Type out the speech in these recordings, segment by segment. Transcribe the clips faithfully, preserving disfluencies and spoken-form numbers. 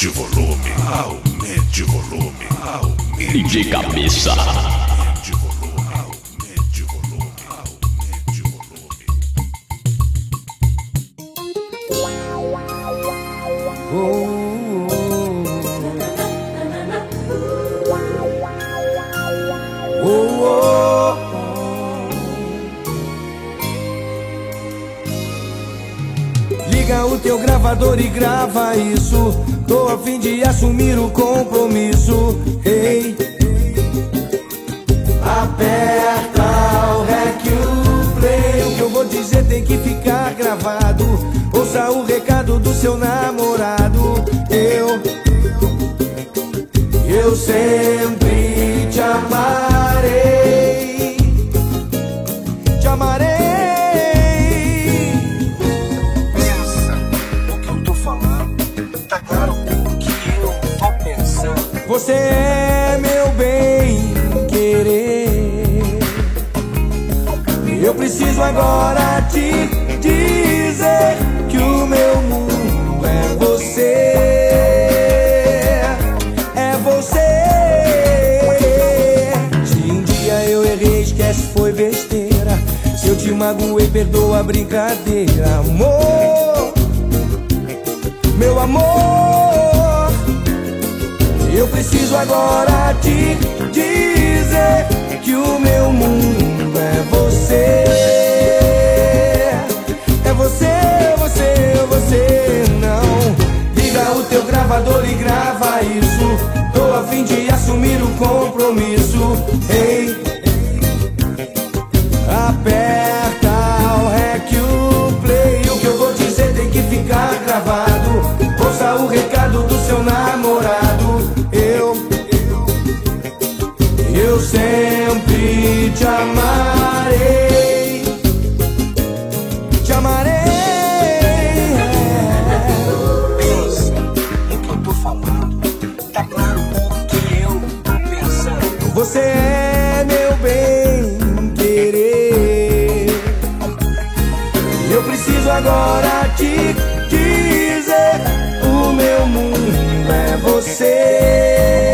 Aumente o volume, aumente o volume, aumente. D J Cabeça. Aumente o volume, aumente o volume, aumente o volume. Oh, oh, oh, oh. Liga o teu gravador e grava isso. Tô a fim de assumir o compromisso. Hey, aperta o rec, o play. O que eu vou dizer tem que ficar gravado. Ouça o recado do seu namorado. Eu, eu sempre te amarei. Te amarei. Você é meu bem-querer. Eu preciso agora te dizer que o meu mundo é você. É você. Se um dia eu errei, esquece, foi besteira. Se eu te magoei, perdoa a brincadeira. Amor, meu amor, eu preciso agora te dizer que o meu mundo é você. É você, você, você, não. Liga o teu gravador e grava isso. Tô a fim de assumir o compromisso. Ei, aperta o rec, o play. O que eu vou dizer tem que ficar gravado. Ouça o recado do seu namorado. Eu sempre te amarei. Te amarei. Pensa no que eu tô falando. Tá claro o que eu tô pensando. Você é meu bem-querer. Eu preciso agora te dizer: o meu mundo é você.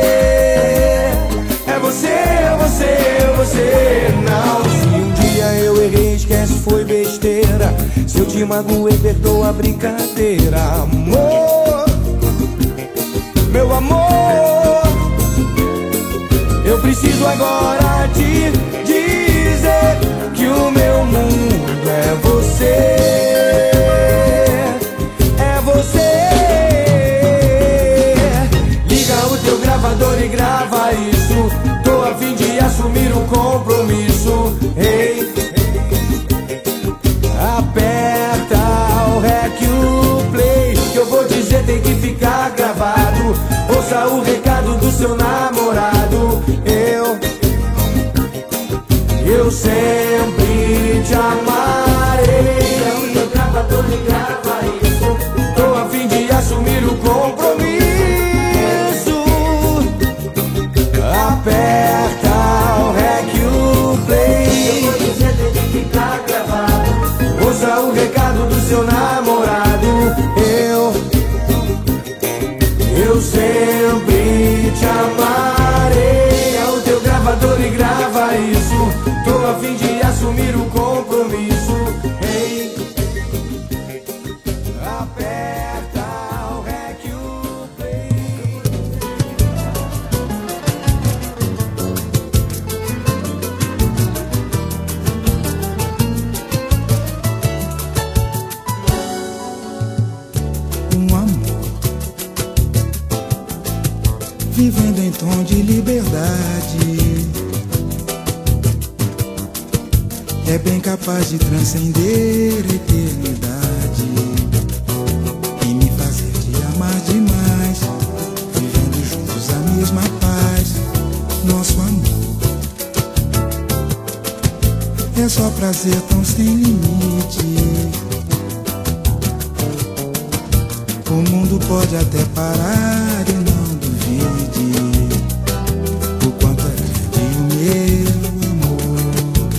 Você, você, você, não. Se um dia eu errei, esquece, foi besteira. Se eu te magoei, perdoa a brincadeira. Amor, meu amor, eu preciso agora te dizer que o meu mundo é você. É você. Liga o teu gravador e grava isso. Tô a fim de assumir o compromisso. Hey, aperta o rec, o play. O que eu vou dizer tem que ficar gravado. Ouça o recado do seu namorado. Eu, eu sempre te amarei. O teu gravador e grava isso. Tô a fim de assumir o compromisso. Aperta o rec, o play. Eu vou dizer tem que ficar gravado. Ouça o recado do seu namorado. Eu, eu sempre te amarei. É o teu gravador e grava isso. Tô a fim de assumir o compromisso. Hey, aperta o rec, o play. Vivendo em tom de liberdade, é bem capaz de transcender a eternidade e me fazer te amar demais, vivendo juntos a mesma paz. Nosso amor é só prazer tão sem limite. O mundo pode até parar e não duvide o quanto é grande o meu amor.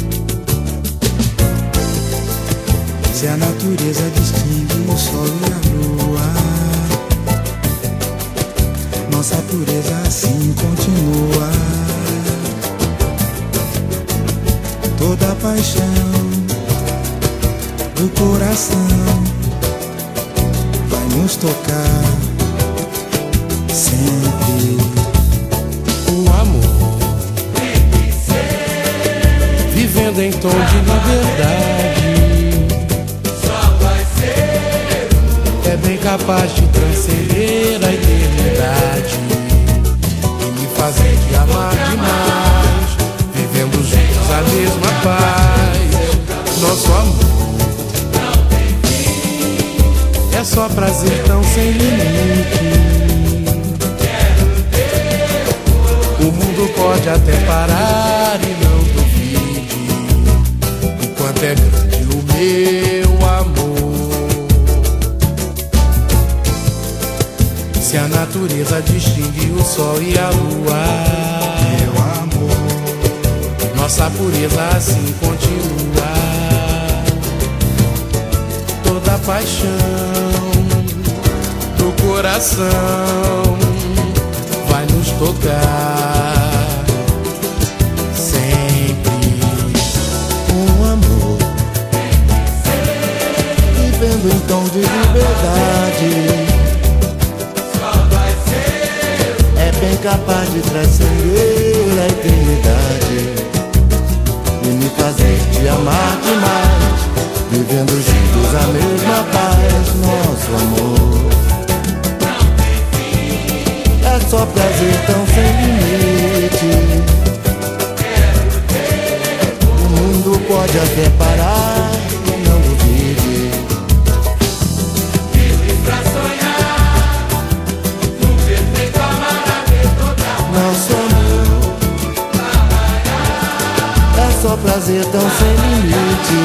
Se a natureza distingue o sol e a lua, nossa pureza assim continua. Toda a paixão do coração vai nos tocar sempre. O amor tem que ser vivendo em tom de liberdade. Só vai ser um. É bem capaz de transcender a eternidade e me fazer te amar demais, vivendo juntos a mesma paz. Nosso amor não tem fim, é só prazer tão sem limite. O mundo pode até parar e não duvide o quanto é grande o meu amor. Se a natureza distingue o sol e a lua, Meu amor, nossa pureza assim continua. Toda a paixão do coração vai nos tocar sempre. um amor vivendo em tom de liberdade. Só vai ser É bem capaz de transcender a eternidade e me fazer te amar demais, vivendo juntos a mesma paz. Nosso amor é só prazer tão sem limite. O mundo pode até parar e não duvide. livre pra sonhar num perfeito amar a ver toda. Nosso amor é só prazer tão sem limite.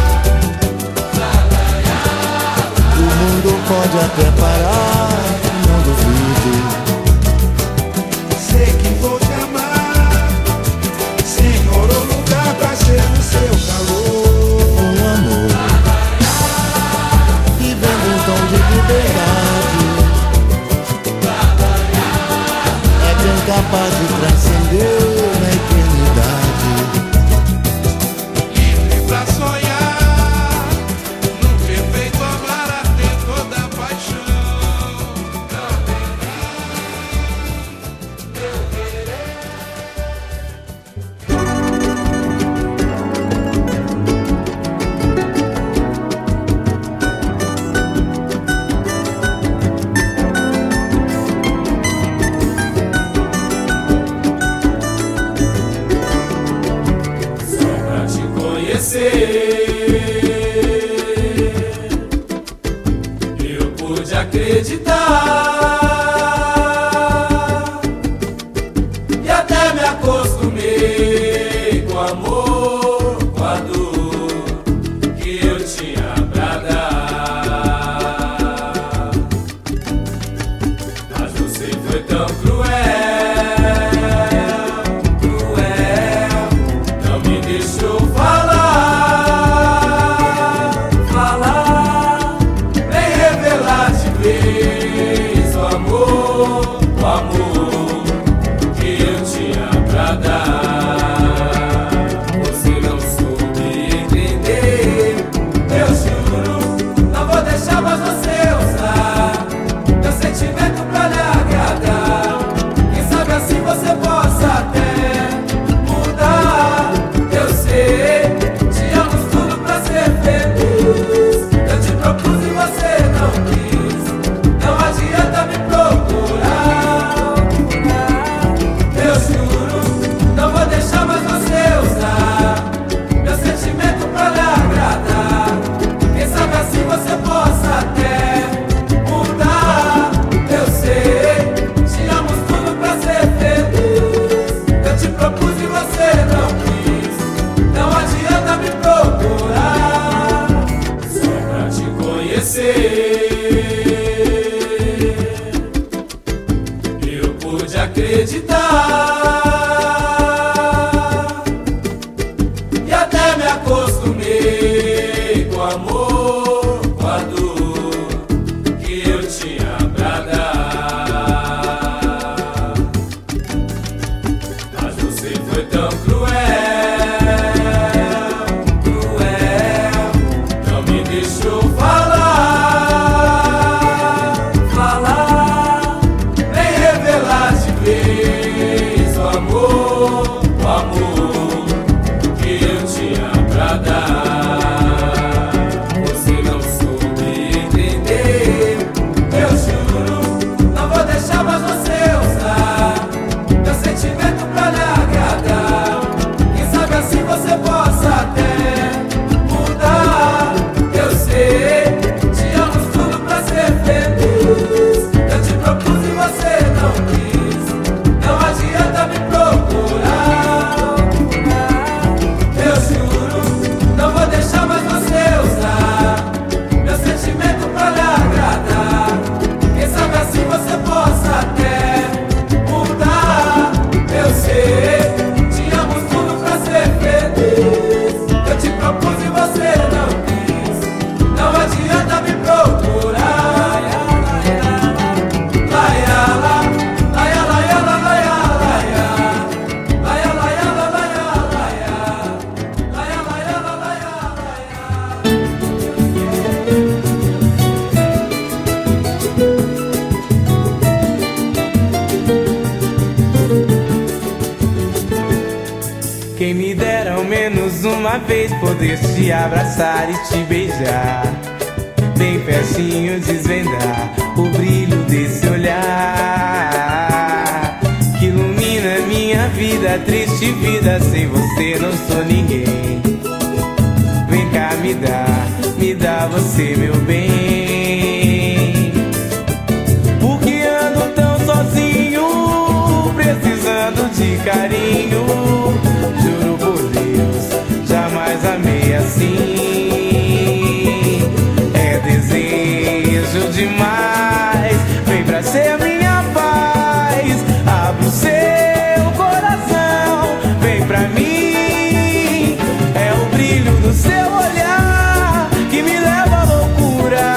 O mundo pode até parar e não duvide. Sei que vou te amar, Senhor, o lugar pra ser o seu calor. Um amor vivendo em tom de liberdade, é bem capaz de transcender na eternidade. Livre pra sonhar num perfeito amar a ter toda a paixão. Pra te conhecer, eu pude acreditar e até me acostumei com o amor, com a dor que eu tinha pra dar. Mas você foi tão cruel, cruel, não me deixou falar, falar, nem revelar de vez o amor, o amor que eu tinha pra dar. Você não soube entender, eu juro, não vou deixar mais você usar meu sentimento pra lhe agradar. Quem sabe assim você possa até mudar. Eu sei, tínhamos tudo pra ser feliz. Eu te propus e você não quis. Não adianta me procurar. Eu juro, não vou deixar mais você usar meu sentimento pra lhe agradar. Quem sabe assim você possa até mudar. Eu sei, tínhamos tudo pra ser feliz. Eu te propus e você não quis. Não adianta me procurar. Só pra te conhecer, eu pude acreditar e até me acostumei com o amor, com a dor que eu tinha pra dar. Deixa eu falar, falar, nem revelar de vez o amor, o amor que eu tinha pra dar. Você não soube entender, eu juro, não vou deixar mais você usar meu sentimento pra lhe agradar. Quem sabe assim você possa até mudar. Eu sei, tínhamos tudo pra ser feliz. Eu te propus e você não quis. Não adianta me procurar. Eu juro, não vou deixar mais você usar meu sentimento pra lhe agradar. Quem sabe assim você possa até mudar. Eu sei, tínhamos tudo pra ser feliz. Eu te propus e você não quis. Não adianta me procurar. Laia, la, laia, laia, la, laia, laia. Laia, laia, la, laia, laia. Laia, laia, la, laia, Quem me dera ao menos uma vez poder te abraçar e te beijar, bem pertinho desvendar o brilho desse olhar que ilumina minha vida, triste vida, sem você não sou ninguém. Vem cá, me dá, me dá você, meu bem, porque ando tão sozinho, precisando de carinho. Juro por Deus, jamais amei assim. É desejo demais, vem pra ser minha paz. Abre o seu coração, vem pra mim. É o brilho do seu olhar que me leva à loucura.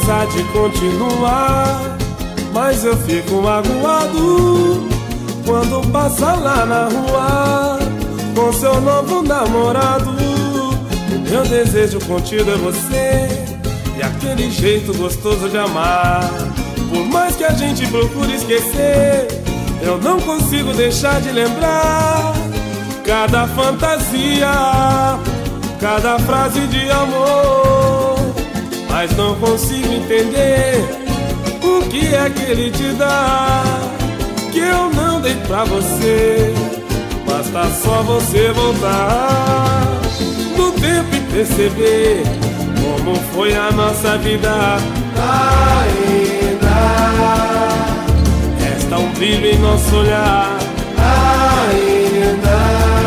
amizade continua, mas eu fico magoado quando passa lá na rua com seu novo namorado. Meu desejo contido é você e aquele jeito gostoso de amar. Por mais que a gente procure esquecer, eu não consigo deixar de lembrar cada fantasia, cada frase de amor. Mas não consigo entender o que é que ele te dá, que eu não dei pra você. Basta só você voltar no tempo e perceber como foi a nossa vida. Ainda resta um brilho em nosso olhar. Ainda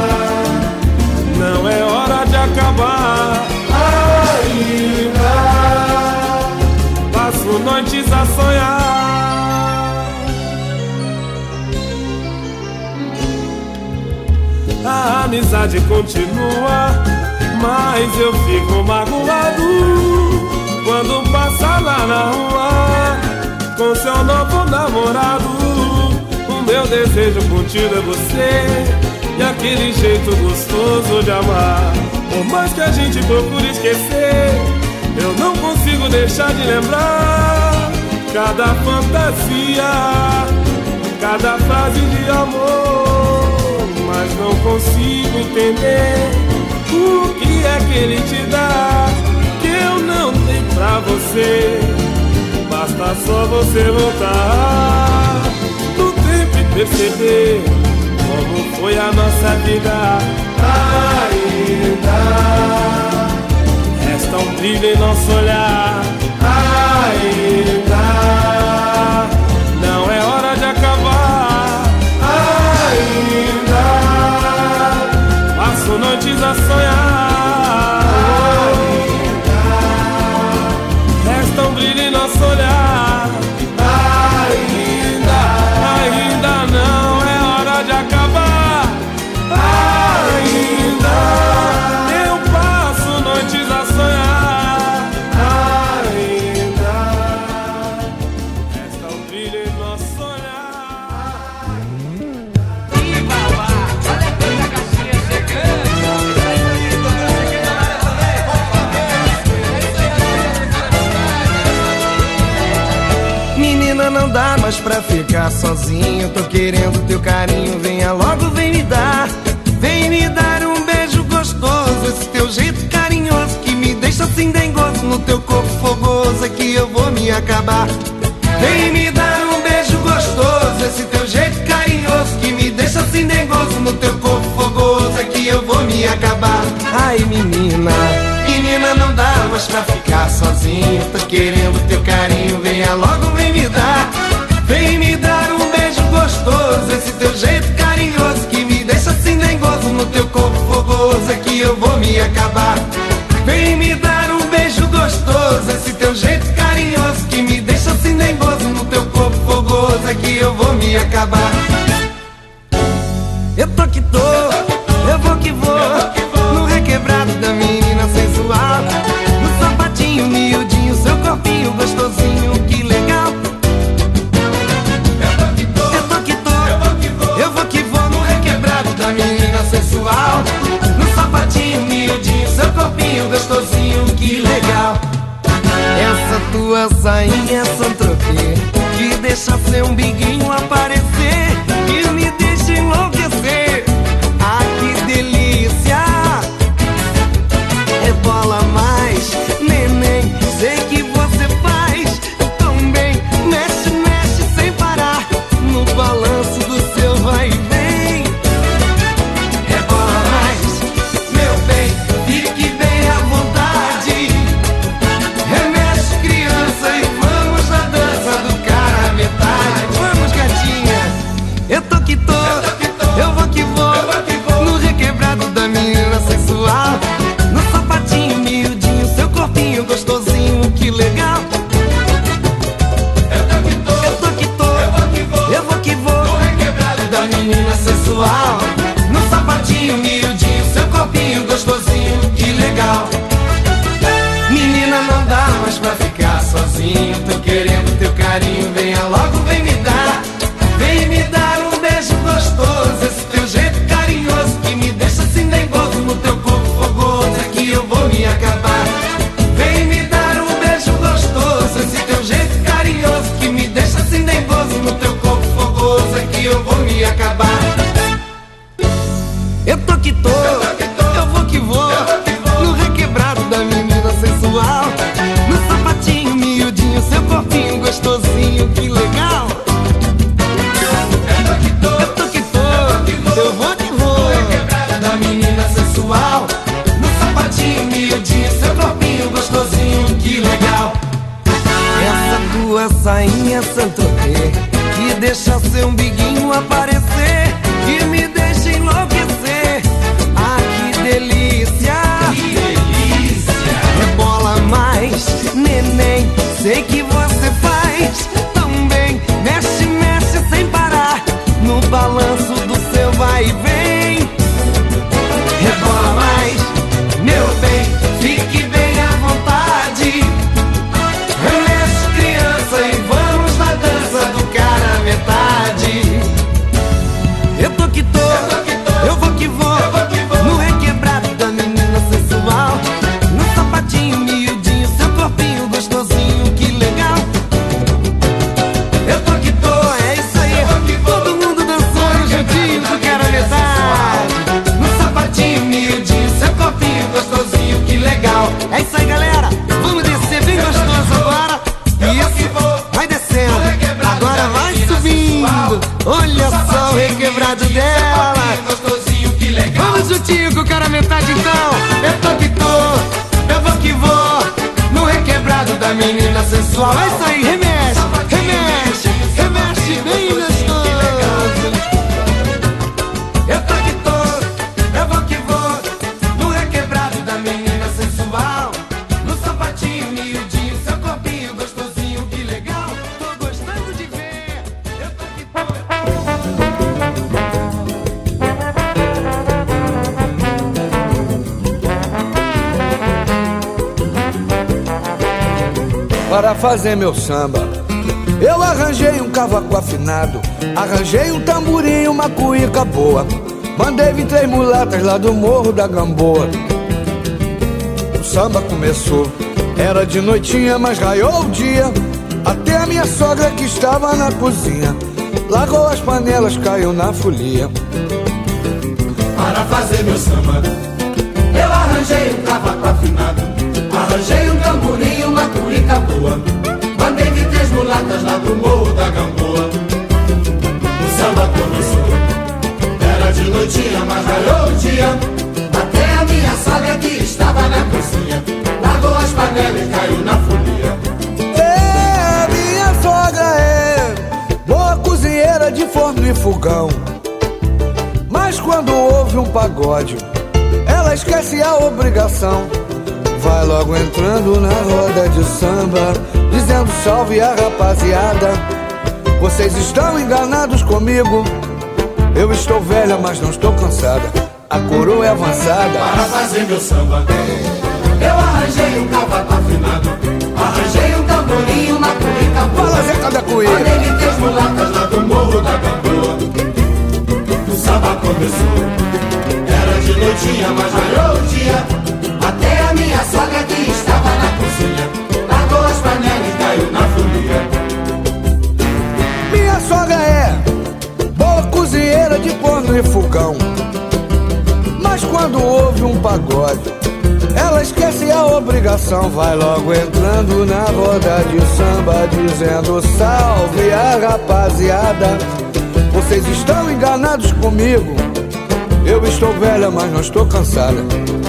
não é hora de acabar. Ainda passo noites a sonhar. A amizade continua, mas eu fico magoado quando passa lá na rua com seu novo namorado. O meu desejo contigo é você e aquele jeito gostoso de amar. Por mais que a gente procure esquecer, eu não consigo deixar de lembrar cada fantasia, cada frase de amor. Mas não consigo entender o que é que ele te dá, que eu não dei pra você. Basta só você voltar no tempo e perceber como foi a nossa vida. Ainda resta um brilho em nosso olhar. Ainda não é hora de acabar. Ainda passo noites a sonhar. Ainda resta um brilho em nosso olhar. Ainda, ainda não é hora de acabar. Ainda eu passo noites a sonhar. Ainda resta um brilho em nosso olhar. Ih, babá, olha quanta caixinha chegando. Menina, não dá mais pra ficar sozinho. Tô querendo teu carinho, venha logo, vem me dar. Vem me dar um beijo gostoso, esse teu jeito carinhoso que me deixa assim dengoso. No teu corpo fogoso é que eu vou me acabar. Vem me dar um beijo gostoso, esse teu jeito carinhoso que me deixa assim dengoso. No teu corpo fogoso é que eu vou me acabar. Ai, menina, menina, não dá mais pra ficar sozinho. Tô querendo teu carinho, venha logo, vem me dar. Vem me dar um beijo gostoso, esse teu jeito carinhoso que me deixa assim dengoso. No teu corpo fogoso é que eu vou me acabar. Vem me dar um beijo gostoso, esse teu jeito carinhoso que me deixa assim dengoso. No teu corpo fogoso é que eu vou me acabar. Eu tô que tô, eu vou que vou, no requebrado da menina sensual, no sapatinho miudinho, seu corpinho gostosinho, que legal. Eu tô que tô, eu vou que vou, no requebrado da menina sensual, no sapatinho miudinho, seu corpinho gostosinho, que legal. Essa tua sainha é Saint-Tropez, que deixa seu umbiguinho aparecer, que me deixa enlouquecer. Ah, que delícia! Rebola mais, neném, sei que você faz tão bem. Mexe, mexe sem parar, no balanço do seu vai e vem. Rebola mais, meu bem, fique bem à vontade. Remexe, criança, e vamos na dança do cara à metade. Vamos, sainha Saint-Tropez, que deixa seu umbiguinho aparecer, que me deixa enlouquecer. Ah, que delícia! Que delícia! Rebola mais, neném, sei que você faz tão bem. Mexe, mexe sem parar, no balanço do seu vai e vem. Rebola mais, meu bem, fique bem à vontade. Remexe, criança, e vamos na dança do cara à metade. Eu tô que tô, eu vou que vou, no requebrado da menina sensual, no sapatinho miudinho, seu corpinho gostosinho, que legal. Eu tô que tô, é isso aí, todo mundo dançando juntinho do cara à metade, no sapatinho miudinho, seu corpinho gostosinho, que legal. É isso aí, galera, vamos descer bem gostoso agora. Isso, vai descendo, agora vai subindo. Olha só o requebrado dela. Vamos juntinho com o cara à metade então. Eu tô que tô, eu vou que vou, no requebrado da menina sensual. É isso aí, remexe, remexe, remexe bem gostoso. Eu tô que tô, eu vou que vou, no requebrado da menina sensual, no sapatinho miudinho, seu corpinho gostosinho, que legal. Tô gostando de ver. Eu tô que tô. Para fazer meu samba, eu arranjei um cavaco afinado, arranjei um tamborim, uma cuíca boa, mandei vir três mulatas lá do Morro da Gamboa. O samba começou, era de noitinha, mas raiou o dia, até a minha sogra que estava na cozinha largou as panelas, caiu na folia. Para fazer meu samba, eu arranjei um cavaco afinado, arranjei um tamborim, uma cuíca boa, mandei vir três mulatas lá do Morro da Gamboa. O samba começou, era de noitinha, mas raiou o dia, até a minha sogra que estava na cozinha largou as panelas e caiu na folia. É, minha sogra é boa cozinheira de forno e fogão, mas quando houve um pagode, ela esquece a obrigação. Vai logo entrando na roda de samba, dizendo salve a rapaziada. Vocês estão enganados comigo, eu estou velha, mas não estou cansada, a coroa é avançada. Para fazer meu samba, eu arranjei um cavaco afinado, arranjei um tamborim, uma cuíca boa, Fala, Zeca da Cuíca. mandei vir três mulatas lá do Morro da Gamboa. O samba começou, era de noitinha, mas raiou o dia, até a minha sogra que estava na cozinha largou as panelas e caiu na folia. Minha sogra é boa cozinheira de forno e fogão, mas quando houve um pagode, ela esquece a obrigação. Vai logo entrando na roda de samba, dizendo salve a rapaziada. Vocês estão enganados comigo, eu estou velha, mas não estou cansada.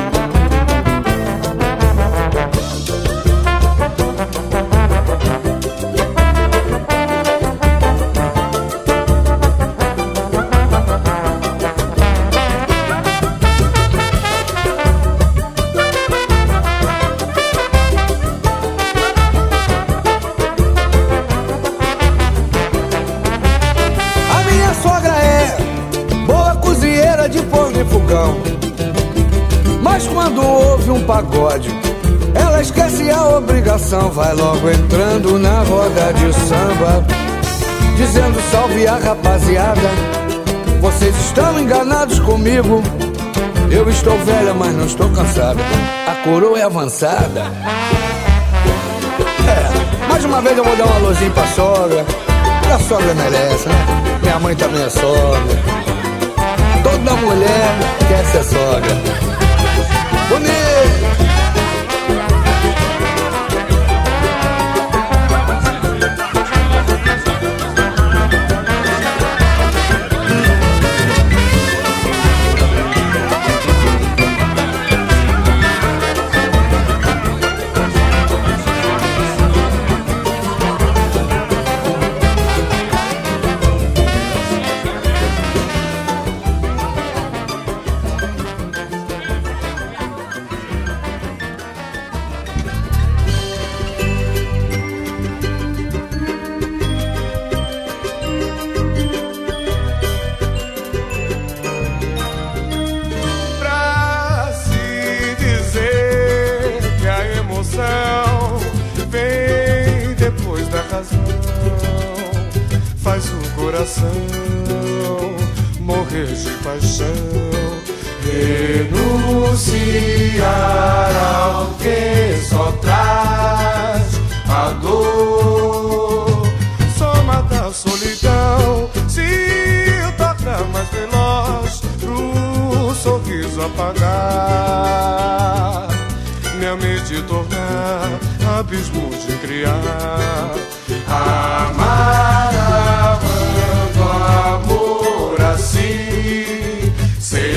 Mas quando houve um pagode, ela esquece a obrigação. Vai logo entrando na roda de samba, dizendo salve a rapaziada. Vocês estão enganados comigo, eu estou velha, mas não estou cansada, a coroa é avançada. É, mais uma vez eu vou dar um alôzinho pra sogra, que a sogra merece, né? Minha mãe também é sogra. Toda mulher quer ser sogra. Bonito! coração morrer de paixão, renunciar ao que só traz a dor, soma da solidão se torna mais veloz pro sorriso apagar, minha mente tornar abismo de criar, amar amando amor assim, sei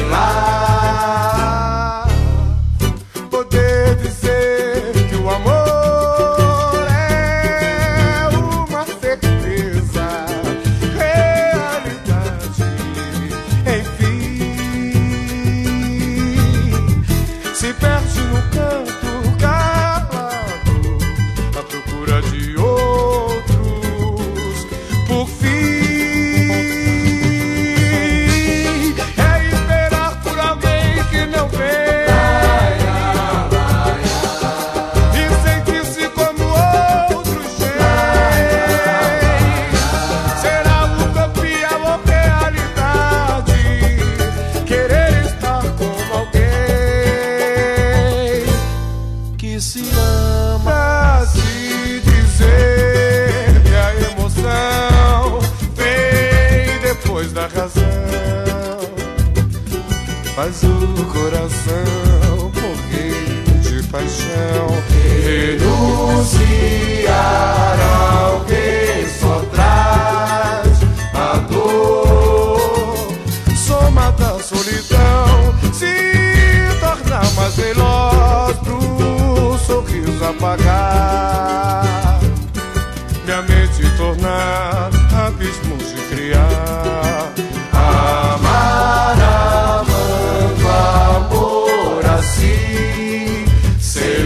lá, poder dizer que o amor é uma certeza, realidade, enfim, se perde no canto de outros, por fim, é esperar por alguém que não vem e sentir-se como outros têm. Será utopia ou realidade querer estar com alguém que se ama? Da razão faz o coração morrer de paixão, renunciar ao que só traz a dor, soma da solidão se tornar mais veloz pro sorriso apagar, minha mente tornar abismo de criar, amar amando amor assim, sei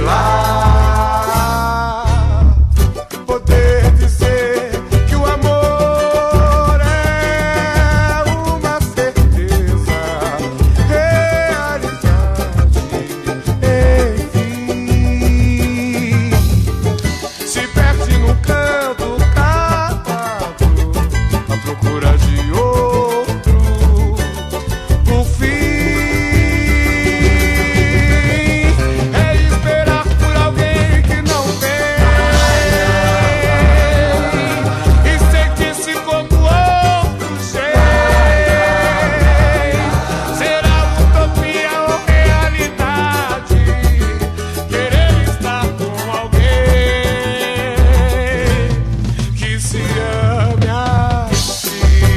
lá, poder dizer que o amor é uma certeza, realidade, enfim, se perde no canto procura de outro, por fim, é esperar por alguém que não vem e sentir-se como outros têm. Será utopia ou realidade querer estar com alguém que se ame assim?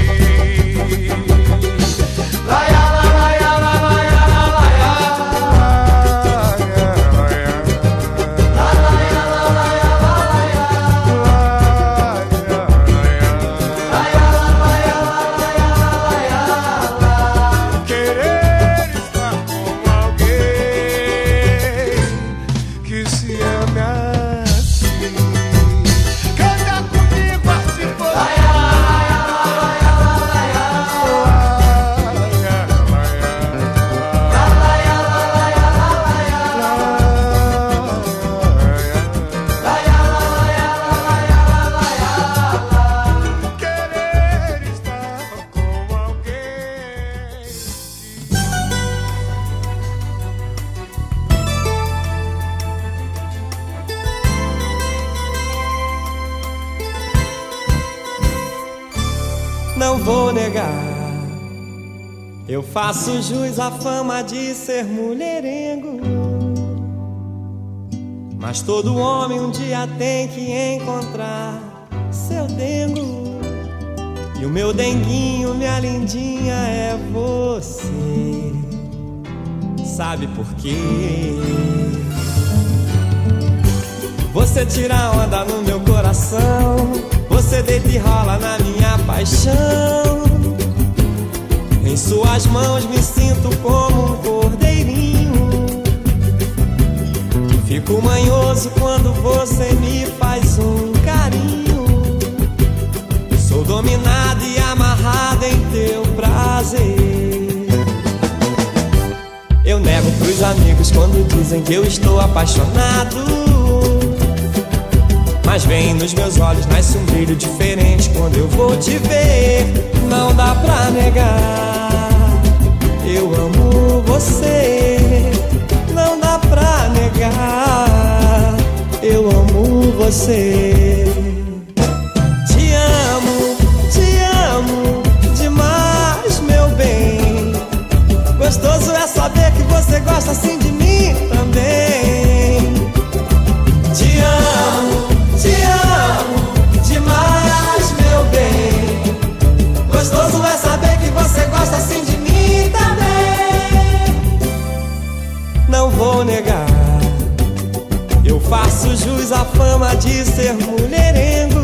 Não vou negar, eu faço jus à fama de ser mulherengo, mas todo homem um dia tem que encontrar seu dengo, e o meu denguinho, minha lindinha, é você. Sabe por quê? Você tira onda no meu coração, você deita e rola na minha paixão. Em suas mãos me sinto como um cordeirinho. Fico manhoso quando você me faz um carinho. Sou dominado e amarrado em teu prazer. Eu nego pros amigos quando dizem que eu estou apaixonado, Mas vem nos meus olhos, nasce um brilho diferente quando eu vou te ver. Não dá pra negar, eu amo você. Não dá pra negar, eu amo você. Te amo, te amo demais, meu bem. Gostoso é saber que você gosta assim de mim também. Te amo, te amo demais, meu bem. Gostoso é saber que você gosta assim de mim também. Não vou negar, eu faço jus à fama de ser mulherengo.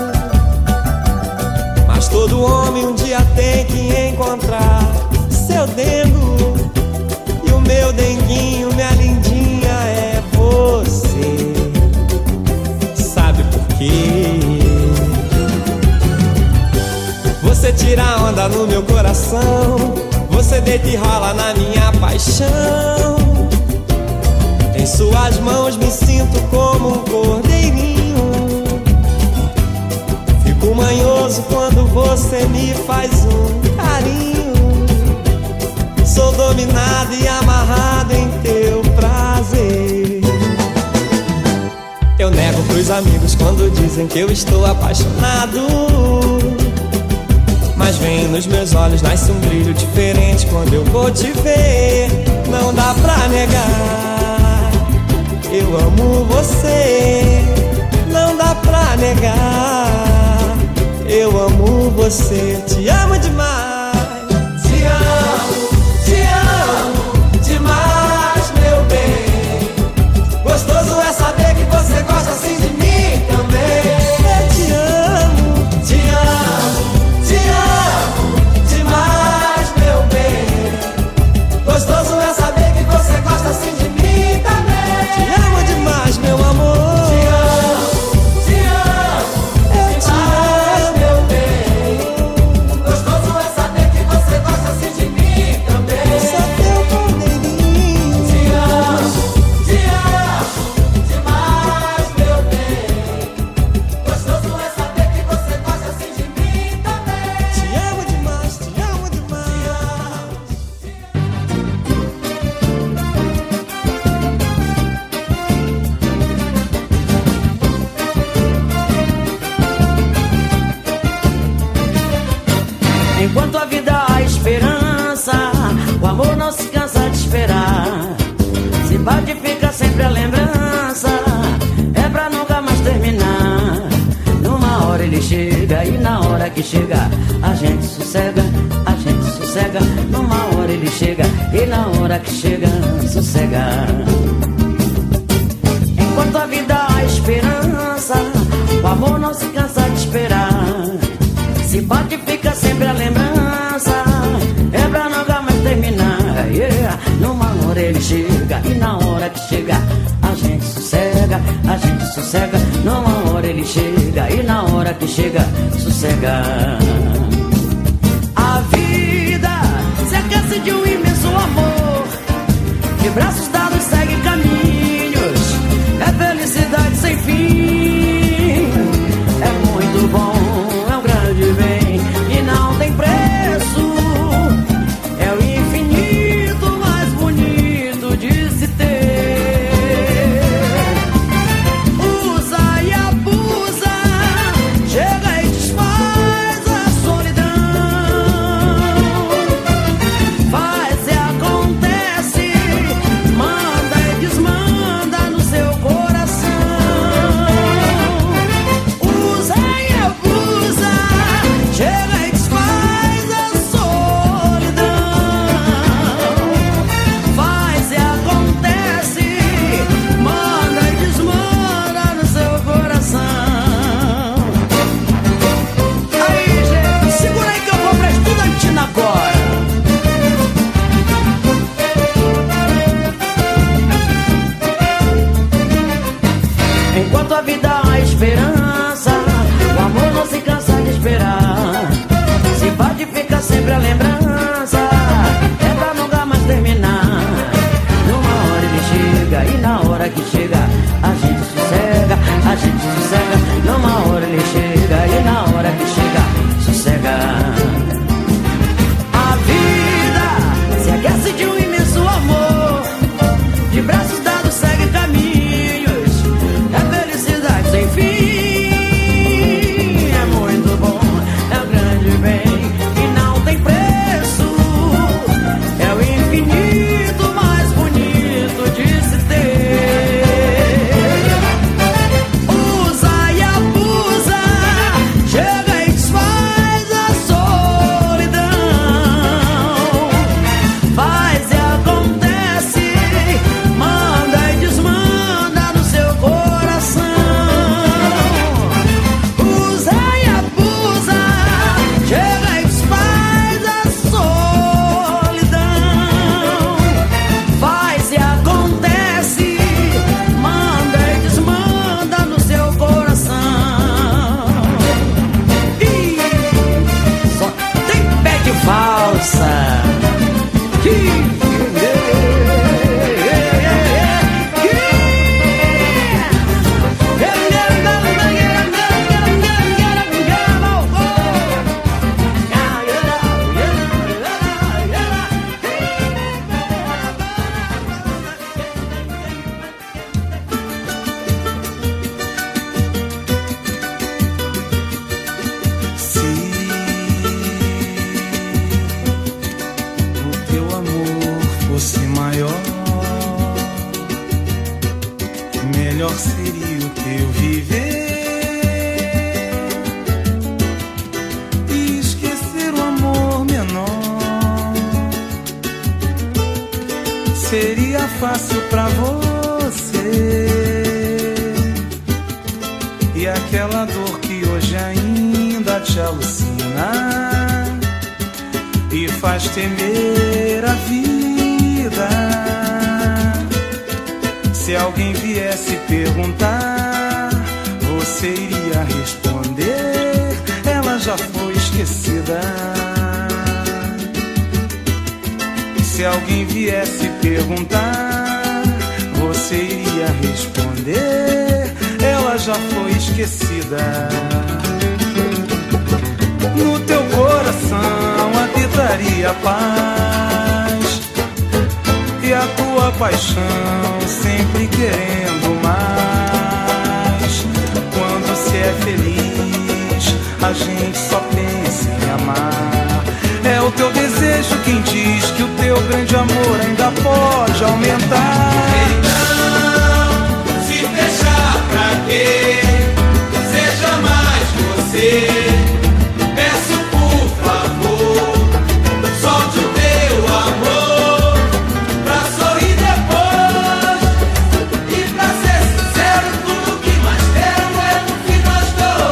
Mas todo homem um dia tem que encontrar seu dengo. E o meu denguinho, minha lindinha, é você. Sabe por quê? Você tira onda no meu coração, você deita e rola na minha paixão. Em suas mãos me sinto como um cordeirinho. Fico manhoso quando você me faz um carinho. Sou dominado e amarrado em teu prazer. Eu nego pros amigos quando dizem que eu estou apaixonado. Mas vem nos meus olhos, nasce um brilho diferente quando eu vou te ver. Não dá pra negar, eu amo você. Não dá pra negar, eu amo você. Te amo demais. Te amo, te amo demais, meu bem. Gostoso é saber que você gosta assim de mim também. Eu te amo, te amo, te amo demais, meu bem. Gostoso é saber que você gosta assim de mim também. Te amo demais, meu amor. Te amo, te amo, eu te amo, meu bem. Gostoso é saber que você gosta assim de mim também. Sou teu cordeirinho. Te amo, te amo demais, meu bem. Gostoso é saber que você gosta assim de mim também. Te amo demais, te amo demais. Enquanto a vida há esperança, o amor não se cansa de esperar. Se bate fica sempre a lembrança, é pra nunca mais terminar. Numa hora ele chega e na hora que chega a gente sossega, a gente sossega. Numa hora ele chega e na hora que chega sossega. Enquanto a vida há esperança, o amor não se cansa de esperar. Se bate fica sempre a lembrança, é pra nunca mais terminar. Yeah. Numa hora ele chega e na hora que chega a gente sossega, a gente sossega. Numa hora ele chega e na hora que chega sossega. A vida se aquece de um imenso amor, de braços dados segue caminhos, é felicidade sem fim. É muito bom, é um grande bem e não tem preço. É o infinito mais bonito de se ter. Usa e abusa, chega e desfaz a solidão. Faz e acontece, manda maior. Melhor seria o teu viver e esquecer o amor menor. Seria fácil pra você. E aquela dor que hoje ainda te alucina e faz temer a vida. Se alguém viesse perguntar, você iria responder: ela já foi esquecida. Se alguém viesse perguntar, você iria responder: ela já foi esquecida. No teu coração habitaria a paz e a tua paixão sempre querendo mais. Quando se é feliz, a gente só pensa em amar. É o teu desejo quem diz que o teu grande amor ainda pode aumentar. Então, se fechar pra quê? Seja mais você. Peço por favor, solte o teu amor pra sorrir depois. E pra ser sincero, tudo que mais quero é no fim nós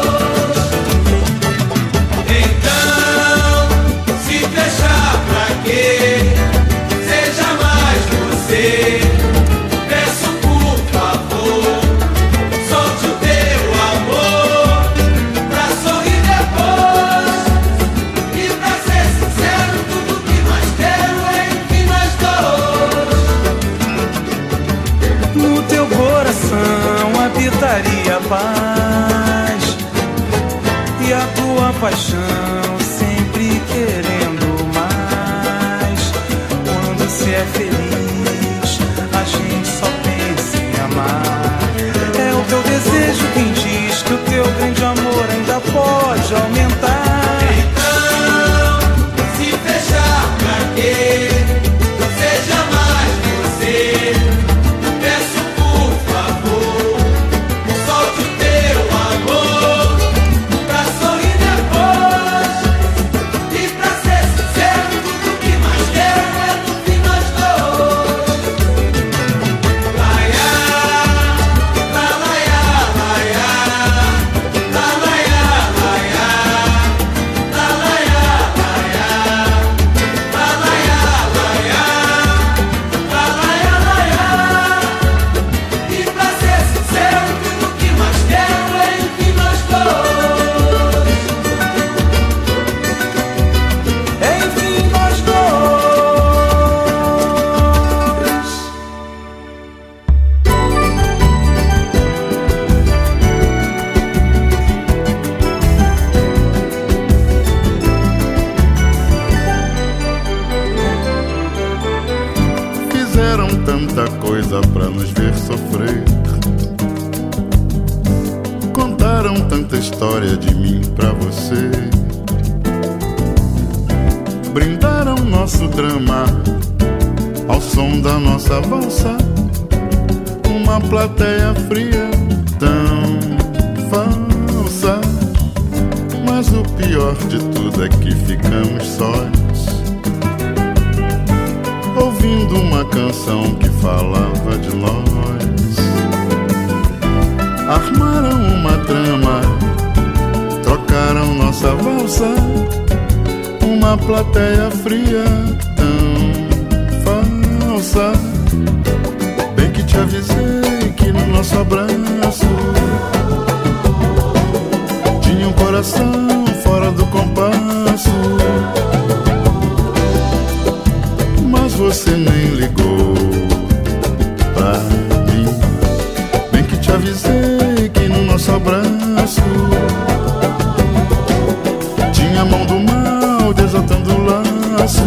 dois. Então, se fechar pra quê? Seja mais você. Peço por favor, solte o teu amor pra sorrir depois. E pra ser sincero, tudo que mais quero é entre nós dois. No teu coração habitaria a paz e a tua paixão sempre querendo mais. Quando se é feliz, a gente só pensa em amar. É o teu desejo quem diz que o teu grande amor ainda pode aumentar. Então, se fechar pra quê? Seja mais você. Peço por favor, solte o teu amor pra sorrir depois. E pra ser sincero, tudo que mais quero é no fim nós dois. Laia, la laia, laia, la laia, laia, la laia, laia, la laia, laia, la laia, laia. E pra ser sincero, tudo que mais quero é entre nós dois. Enfim, nós dois. Fizeram tanta coisa pra nos ver sofrer. Contaram tanta história de mim pra você. Brindaram nosso drama ao som da nossa valsa. Uma plateia fria, tão falsa. Mas o pior de tudo é que ficamos sós, ouvindo uma canção que falava de nós. Armaram uma trama, trocaram nossa valsa. Uma plateia fria, tão falsa. Bem que te avisei que no nosso abraço tinha um coração fora do compasso. Mas você nem ligou pra mim. Bem que te avisei que no nosso abraço tinha a mão do mal desatando o laço.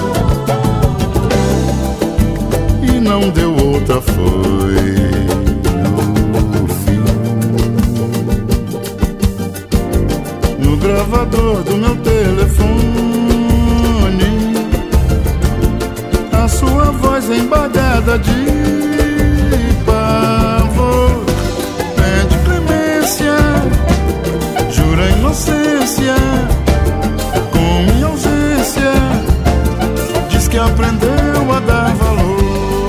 E não deu outra, foi no fim. No gravador do meu telefone, a sua voz voz embargada de pavor. Pede clemência, jura inocência, com minha ausência, diz que aprendeu a dar valor.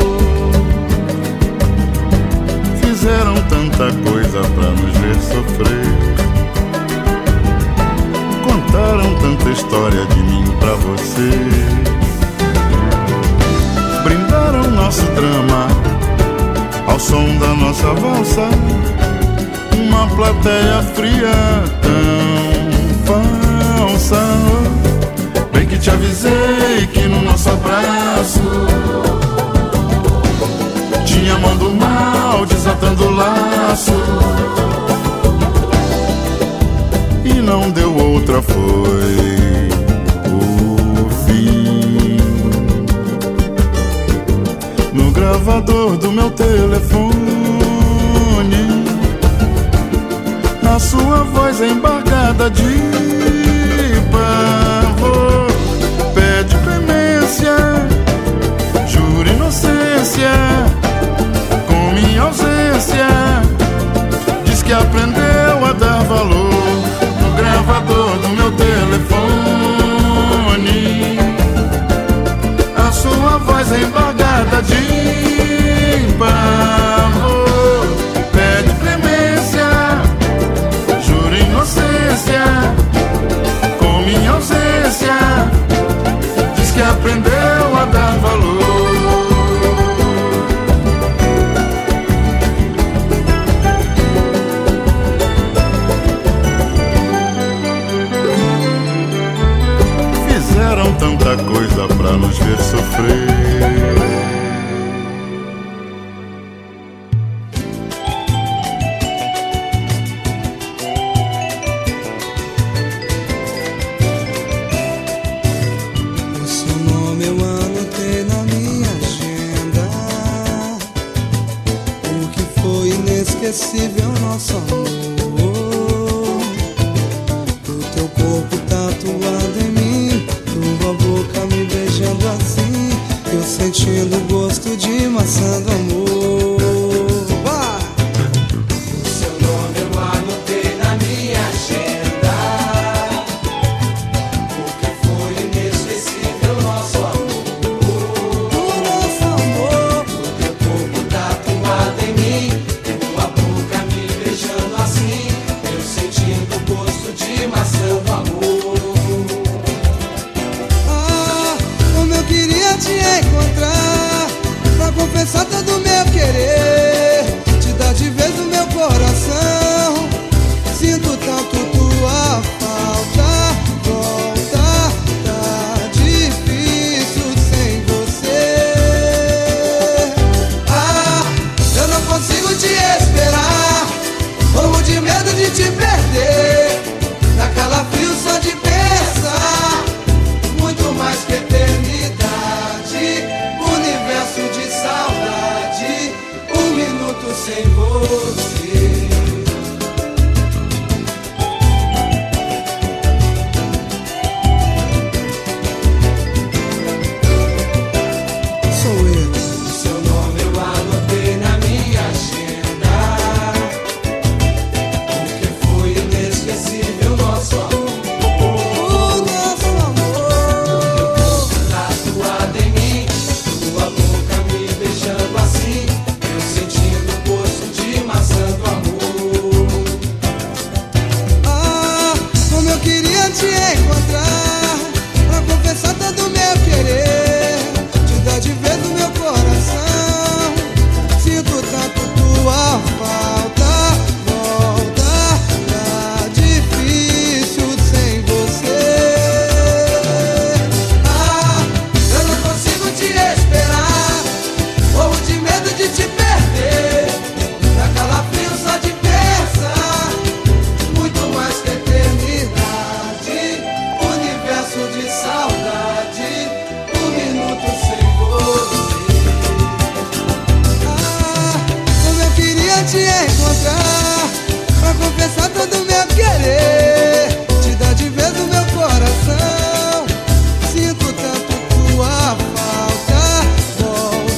Fizeram tanta coisa pra nos ver sofrer, contaram tanta história de mim pra você, brindaram nosso drama ao som da nossa valsa. Uma plateia fria tão falsa. Bem que te avisei que no nosso abraço tinha a mão do mal desatando o laço, e não deu outra, foi o fim. No gravador do meu telefone, a sua voz embargada de pavor. Pede clemência, jura inocência, com minha ausência, diz que aprendeu a dar valor. No gravador do meu telefone, a sua voz embargada de pavor. Pede clemência, jura inocência, com minha ausência, diz que aprendeu a dar valor. Fizeram tanta coisa pra nos ver sofrer. Inesquecível nosso amor, o teu corpo tatuado em mim, tua boca me beijando assim, eu sentindo o gosto de maçã do amor. Vai! O seu nome eu anotei na minha agenda, porque foi inesquecível nosso amor, o nosso amor, o teu corpo tatuado em mim, maçã do amor. Ah, como eu queria te encontrar, pra confessar todo o meu querer, te dar de vez o meu coração. Sinto tanto tua falta, volta, tá difícil sem você. Ah, eu não consigo te esperar, morro de medo de te perder. Dá calafrio só de pensar, muito mais que eternidade, universo de saudade, um minuto sem você. Sou eu. Seu nome eu anotei na minha agenda, porque foi inesquecível nosso amor, o nosso amor. O teu corpo tatuado em mim, tua boca me beijando assim, eu sentindo o gosto de maçã do amor. Ah, como eu queria te encontrar, pra confessar todo o meu querer, te dar de vez o meu coração. Sinto tanto tua falta, volta, tá difícil sem você. Ah, eu não consigo te esperar, morro de medo de te perder. Dá calafrio só de pensar, muito mais que eternidade, universo de saudade, um minuto sem você. Ah, como eu queria te encontrar, pra confessar todo o meu querer, te dar de vez o meu coração. Sinto tanto tua falta, volta,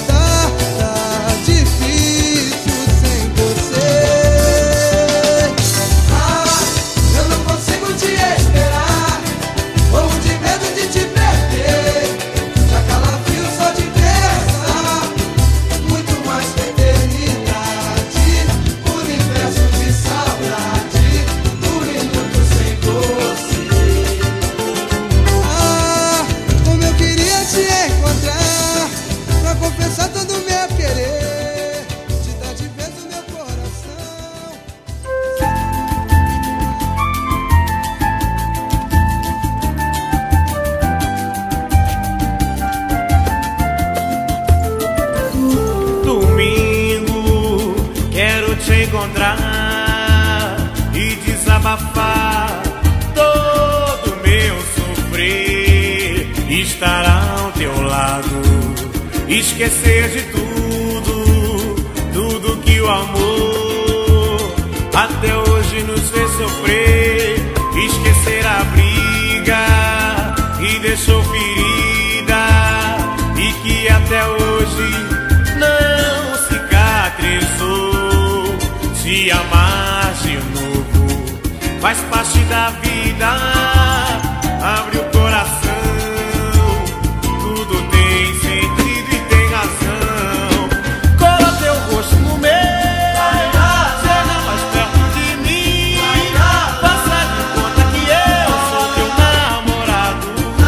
desabafar todo meu sofrer, estar ao teu lado, esquecer de tudo, tudo que o amor até hoje nos fez sofrer, esquecer a briga e deixou ferida e que até hoje não cicatrizou. Se amar de novo faz parte da vida, abre o coração, tudo tem sentido e tem razão. Cola teu rosto no meu, chega mais perto de mim, faça de conta que eu sou teu namorado.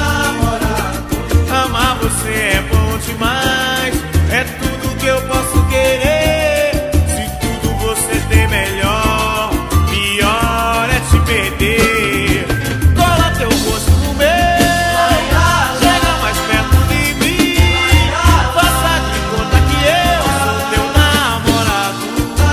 Amar você é bom demais, é tudo que eu posso querer. Se tudo você tem melhor, pior é te perder. Cola teu rosto no meu, chega mais perto de mim, faça de conta que eu sou teu namorado.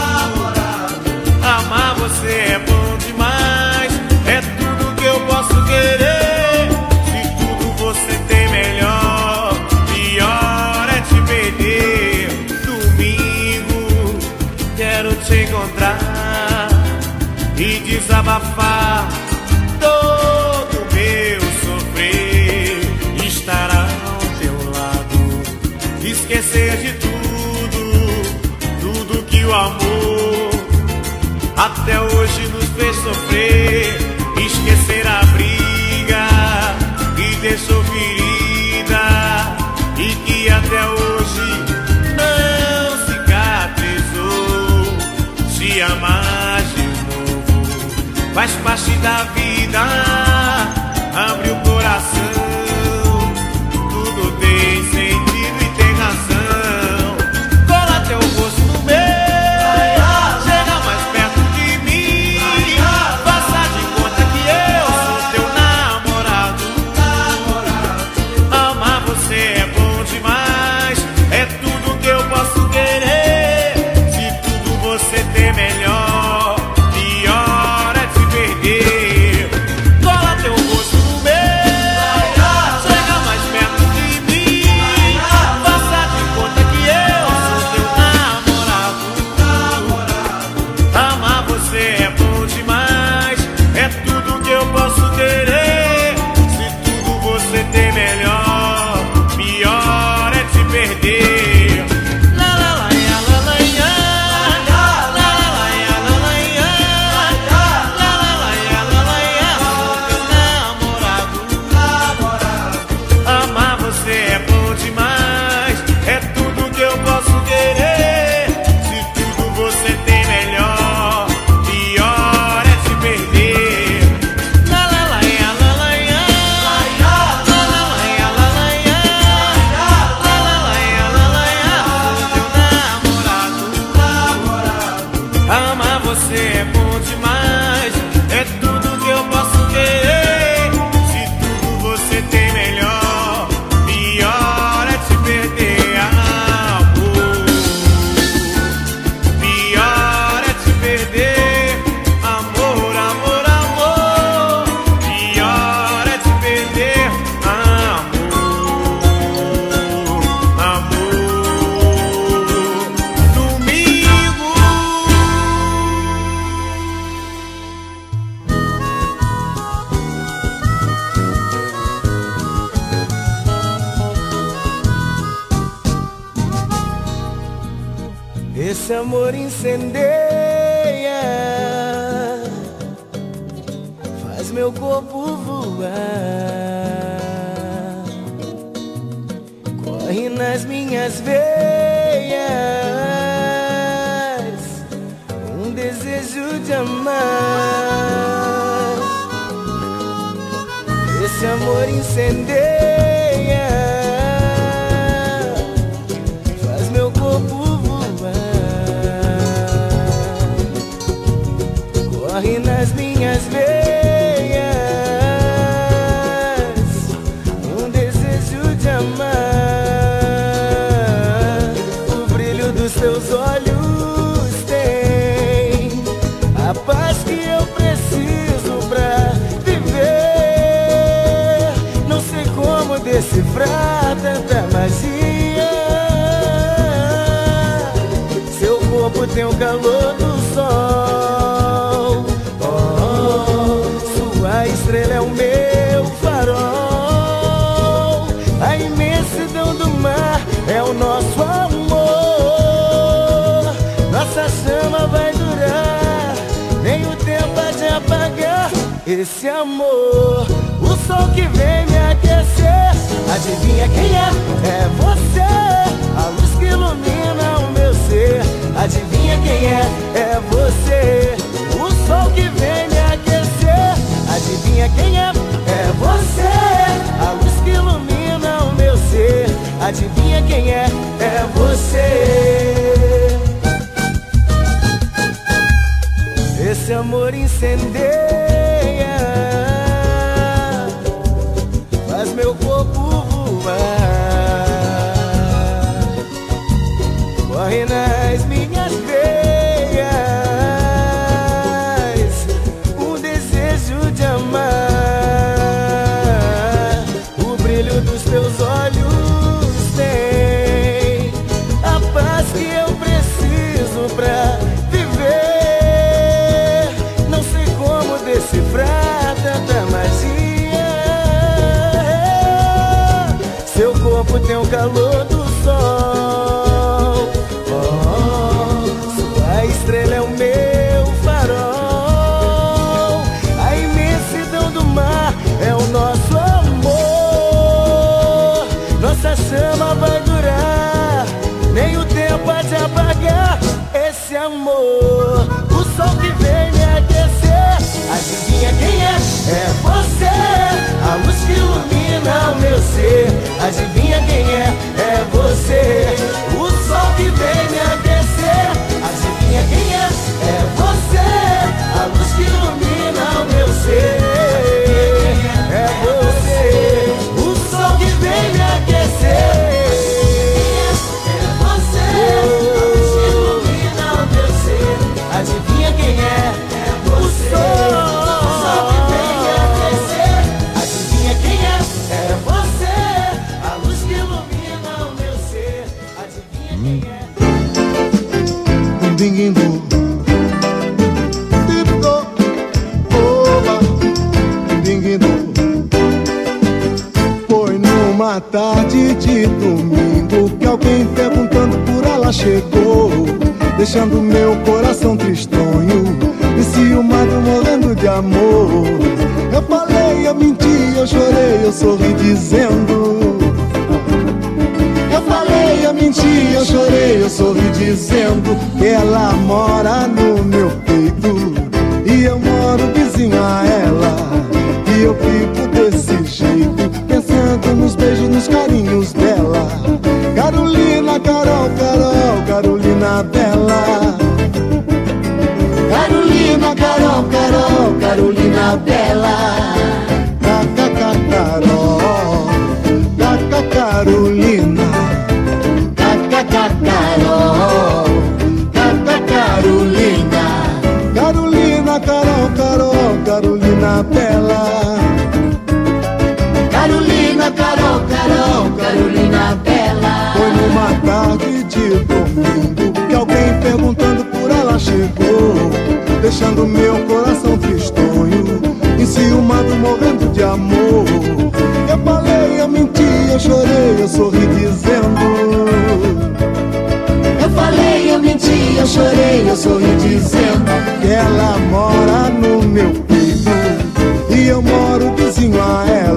Amar você é bom demais, é tudo que eu posso querer. Se tudo você tem melhor, pior é te perder. Domingo quero te encontrar e desabafar todo meu sofrer, estar ao teu lado, esquecer de tudo, tudo que o amor até hoje nos fez sofrer, esquecer a briga e deixou ferida e que até hoje não cicatrizou. Se amar de novo faz parte da vida, abre o coração, tudo tem sentido e tem razão. Cola teu rosto no meu, chega mais perto de mim, faça de conta que eu sou teu namorado. Amar você é bom demais, é tudo que eu posso querer. Se tudo você tem melhor, pior é te perder. Cola teu rosto no meu, chega mais perto de mim, faça de conta que eu sou teu namorado. Amar você é bom demais, é tudo que eu posso querer. Se tudo você tem melhor, pior é te perder. La la la ya, la la ya, la la la ya, la la ya, la la la ya, la la ya, sou teu namorado. Amar você é bom demais, é tudo que eu posso querer. Se tudo você tem melhor, pior é te perder. La la la ya, la la ya, la la la ya, la la ya, la la la ya, la la ya, sou teu namorado. Amar você é bom demais, é tudo que eu posso querer. Se tudo você tem melhor, pior é te perder. Amor, pior é te perder. Amor, amor, amor, pior é te perder. Amor, amor, domingo. Esse amor incendeia, faz meu corpo voar, corre nas minhas veias, um desejo de amar. Esse amor incendeia, faz meu corpo corre nas minhas veias, um desejo de amar. O brilho dos teus olhos tem a paz que eu preciso. decifrar tanta magia. Seu corpo tem o calor do sol. Oh, sua estrela é o meu farol. A imensidão do mar é o nosso amor. Nossa chama vai durar, nem o tempo há de apagar esse amor. O sol que vem me aquecer, adivinha quem é? É você. A luz que ilumina o meu ser, adivinha quem é? É você. O sol que vem me aquecer, adivinha quem é? É você. A luz que ilumina o meu ser, adivinha quem é? É você. Esse amor incendeia, faz meu corpo voar, corre nas minhas veias o desejo de amar. O brilho dos teus olhos tem a paz que eu preciso pra viver. Não sei como decifrar tanta magia. Seu corpo tem o calor do sol. Oh, sua estrela é o meu farol. A imensidão do mar é o nosso amor. Nossa chama vai durar, nem o tempo há de apagar esse amor. O sol que vem me aquecer, adivinha quem é? É você. A luz que ilumina o meu ser, adivinha quem é? É você. O sol que vem me aquecer, adivinha quem é? É você. A luz que ilumina o meu ser, é você. O sol que vem me aquecer, é você. A luz que ilumina o meu ser, adivinha quem é? É você. O sol que vem me aquecer, adivinha quem é? É você. A luz que ilumina o meu ser, adivinha quem é? Dinguindo, tipo, oba, dinguindo. Foi numa tarde de domingo que alguém perguntando por ela chegou, deixando meu coração tristonho, enciumado, morrendo de amor. Eu falei, eu menti, eu chorei, eu sorri dizendo. Eu falei, eu menti, eu chorei, eu sorri dizendo que ela mora no meu peito e eu moro vizinho a ela. E eu fico desse jeito, pensando nos beijos, nos carinhos dela. Carolina, Carol, Carol, Carolina Bela. Carolina, Carol, Carol, Carolina Bela. Caca, Carol, caca, Carolina. Carol, Caca, Carolina. Carolina, Carol, Carol, Carolina Bela. Carolina, Carol, Carol, Carolina Bela. Foi numa tarde de domingo que alguém perguntando por ela chegou, deixando meu coração tristonho, enciumado, morrendo de amor. Eu falei, eu menti, eu chorei, eu sorri dizendo. Eu falei, eu menti, eu chorei, eu sorri dizendo que ela mora no meu peito e eu moro vizinho a ela.